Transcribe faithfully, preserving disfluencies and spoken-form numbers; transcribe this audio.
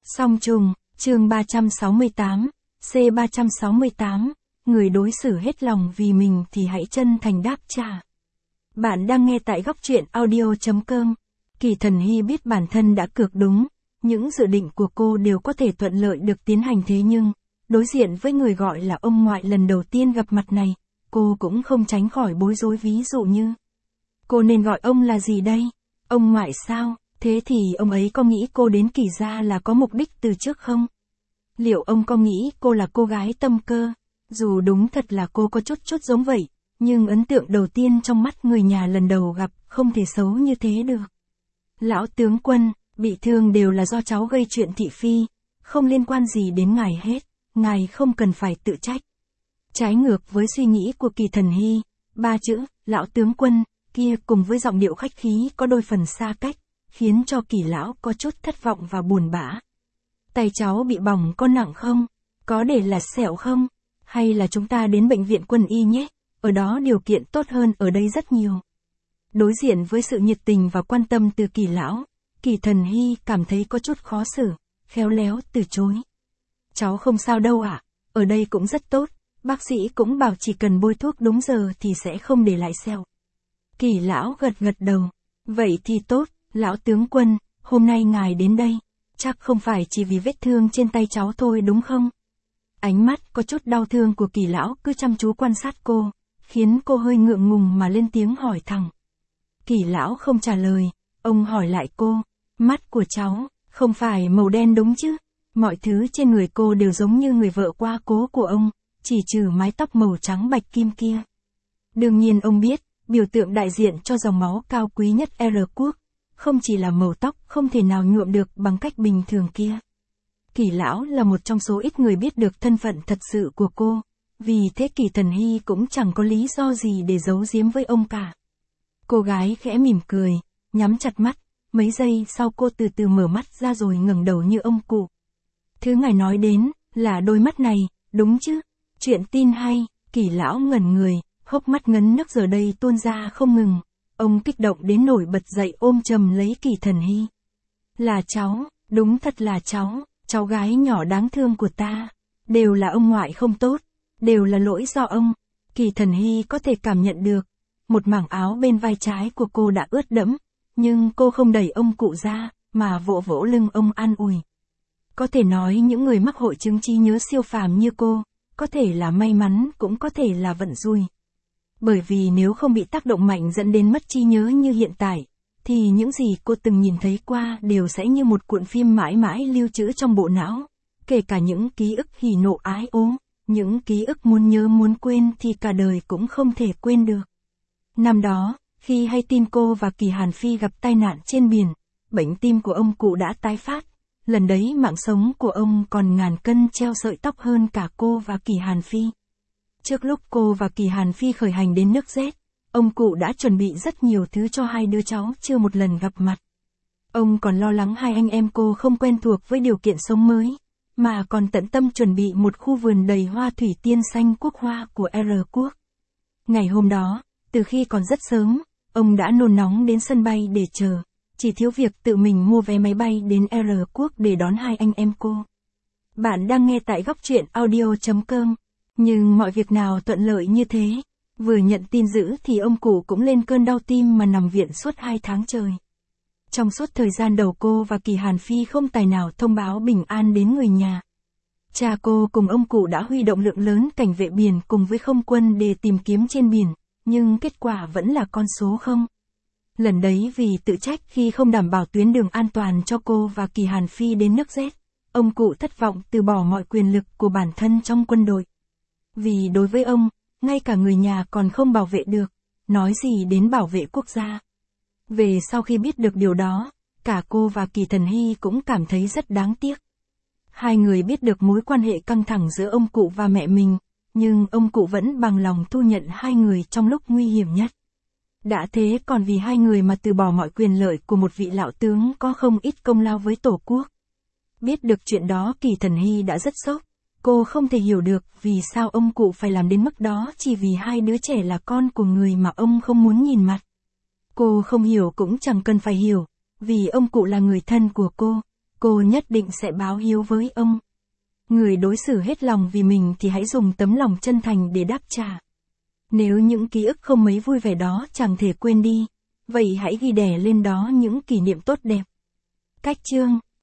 Song trùng, chương ba trăm sáu mươi tám, C ba trăm sáu mươi tám, người đối xử hết lòng vì mình thì hãy chân thành đáp trả. Bạn đang nghe tại góc truyện audio chấm com. Kỳ Thần Hy biết bản thân đã cược đúng, những dự định của cô đều có thể thuận lợi được tiến hành, thế nhưng, đối diện với người gọi là ông ngoại lần đầu tiên gặp mặt này, cô cũng không tránh khỏi bối rối. Ví dụ như, cô nên gọi ông là gì đây? Ông ngoại sao? Thế thì ông ấy có nghĩ cô đến Kỳ gia là có mục đích từ trước không? Liệu ông có nghĩ cô là cô gái tâm cơ? Dù đúng thật là cô có chút chút giống vậy, nhưng ấn tượng đầu tiên trong mắt người nhà lần đầu gặp không thể xấu như thế được. Lão tướng quân, bị thương đều là do cháu gây chuyện thị phi, không liên quan gì đến ngài hết, ngài không cần phải tự trách. Trái ngược với suy nghĩ của Kỳ Thần Hy, ba chữ, lão tướng quân, kia cùng với giọng điệu khách khí có đôi phần xa cách, khiến cho Kỳ lão có chút thất vọng và buồn bã. Tay cháu bị bỏng có nặng không? Có để là sẹo không? Hay là chúng ta đến bệnh viện quân y nhé, ở đó điều kiện tốt hơn ở đây rất nhiều. Đối diện với sự nhiệt tình và quan tâm từ Kỳ lão, Kỳ Thần Hy cảm thấy có chút khó xử, khéo léo từ chối. Cháu không sao đâu ạ, à? Ở đây cũng rất tốt, bác sĩ cũng bảo chỉ cần bôi thuốc đúng giờ thì sẽ không để lại sẹo. Kỳ lão gật gật đầu, vậy thì tốt, lão tướng quân, hôm nay ngài đến đây, chắc không phải chỉ vì vết thương trên tay cháu thôi đúng không? Ánh mắt có chút đau thương của Kỳ lão cứ chăm chú quan sát cô, khiến cô hơi ngượng ngùng mà lên tiếng hỏi thẳng. Kỳ lão không trả lời, ông hỏi lại cô, mắt của cháu, không phải màu đen đúng chứ? Mọi thứ trên người cô đều giống như người vợ quá cố của ông, chỉ trừ mái tóc màu trắng bạch kim kia. Đương nhiên ông biết, biểu tượng đại diện cho dòng máu cao quý nhất R quốc, không chỉ là màu tóc không thể nào nhuộm được bằng cách bình thường kia. Kỳ lão là một trong số ít người biết được thân phận thật sự của cô, vì thế Kỳ Thần Hy cũng chẳng có lý do gì để giấu giếm với ông cả. Cô gái khẽ mỉm cười, nhắm chặt mắt, mấy giây sau cô từ từ mở mắt ra rồi ngẩng đầu như ông cụ. Thứ ngài nói đến, là đôi mắt này, đúng chứ? Chuyện tin hay, Kỳ lão ngẩn người, hốc mắt ngấn nước giờ đây tuôn ra không ngừng. Ông kích động đến nổi bật dậy ôm chầm lấy Kỳ Thần Hy. Là cháu, đúng thật là cháu, cháu gái nhỏ đáng thương của ta. Đều là ông ngoại không tốt, đều là lỗi do ông. Kỳ Thần Hy có thể cảm nhận được. Một mảng áo bên vai trái của cô đã ướt đẫm, nhưng cô không đẩy ông cụ ra, mà vỗ vỗ lưng ông an ủi. Có thể nói những người mắc hội chứng trí nhớ siêu phàm như cô, có thể là may mắn cũng có thể là vận rủi. Bởi vì nếu không bị tác động mạnh dẫn đến mất trí nhớ như hiện tại, thì những gì cô từng nhìn thấy qua đều sẽ như một cuộn phim mãi mãi lưu trữ trong bộ não. Kể cả những ký ức hỉ nộ ái ố, những ký ức muốn nhớ muốn quên thì cả đời cũng không thể quên được. Năm đó, khi hay tin cô và Kỳ Hàn Phi gặp tai nạn trên biển, bệnh tim của ông cụ đã tái phát. Lần đấy mạng sống của ông còn ngàn cân treo sợi tóc hơn cả cô và Kỳ Hàn Phi. Trước lúc cô và Kỳ Hàn Phi khởi hành đến nước Z, ông cụ đã chuẩn bị rất nhiều thứ cho hai đứa cháu chưa một lần gặp mặt. Ông còn lo lắng hai anh em cô không quen thuộc với điều kiện sống mới, mà còn tận tâm chuẩn bị một khu vườn đầy hoa thủy tiên xanh quốc hoa của R quốc. Ngày hôm đó, từ khi còn rất sớm, ông đã nôn nóng đến sân bay để chờ, chỉ thiếu việc tự mình mua vé máy bay đến R quốc để đón hai anh em cô. Bạn đang nghe tại góc truyện audio chấm com. Nhưng mọi việc nào thuận lợi như thế, vừa nhận tin dữ thì ông cụ cũng lên cơn đau tim mà nằm viện suốt hai tháng trời. Trong suốt thời gian đầu cô và Kỳ Hàn Phi không tài nào thông báo bình an đến người nhà. Cha cô cùng ông cụ đã huy động lượng lớn cảnh vệ biển cùng với không quân để tìm kiếm trên biển, nhưng kết quả vẫn là con số không. Lần đấy vì tự trách khi không đảm bảo tuyến đường an toàn cho cô và Kỳ Hàn Phi đến nước Z, ông cụ thất vọng từ bỏ mọi quyền lực của bản thân trong quân đội. Vì đối với ông, ngay cả người nhà còn không bảo vệ được, nói gì đến bảo vệ quốc gia. Về sau khi biết được điều đó, cả cô và Kỳ Thần Hy cũng cảm thấy rất đáng tiếc. Hai người biết được mối quan hệ căng thẳng giữa ông cụ và mẹ mình, nhưng ông cụ vẫn bằng lòng thu nhận hai người trong lúc nguy hiểm nhất. Đã thế còn vì hai người mà từ bỏ mọi quyền lợi của một vị lão tướng có không ít công lao với Tổ quốc. Biết được chuyện đó Kỳ Thần Hy đã rất sốc. Cô không thể hiểu được vì sao ông cụ phải làm đến mức đó chỉ vì hai đứa trẻ là con của người mà ông không muốn nhìn mặt. Cô không hiểu cũng chẳng cần phải hiểu, vì ông cụ là người thân của cô, cô nhất định sẽ báo hiếu với ông. Người đối xử hết lòng vì mình thì hãy dùng tấm lòng chân thành để đáp trả. Nếu những ký ức không mấy vui vẻ đó chẳng thể quên đi, vậy hãy ghi đè lên đó những kỷ niệm tốt đẹp. Cách chương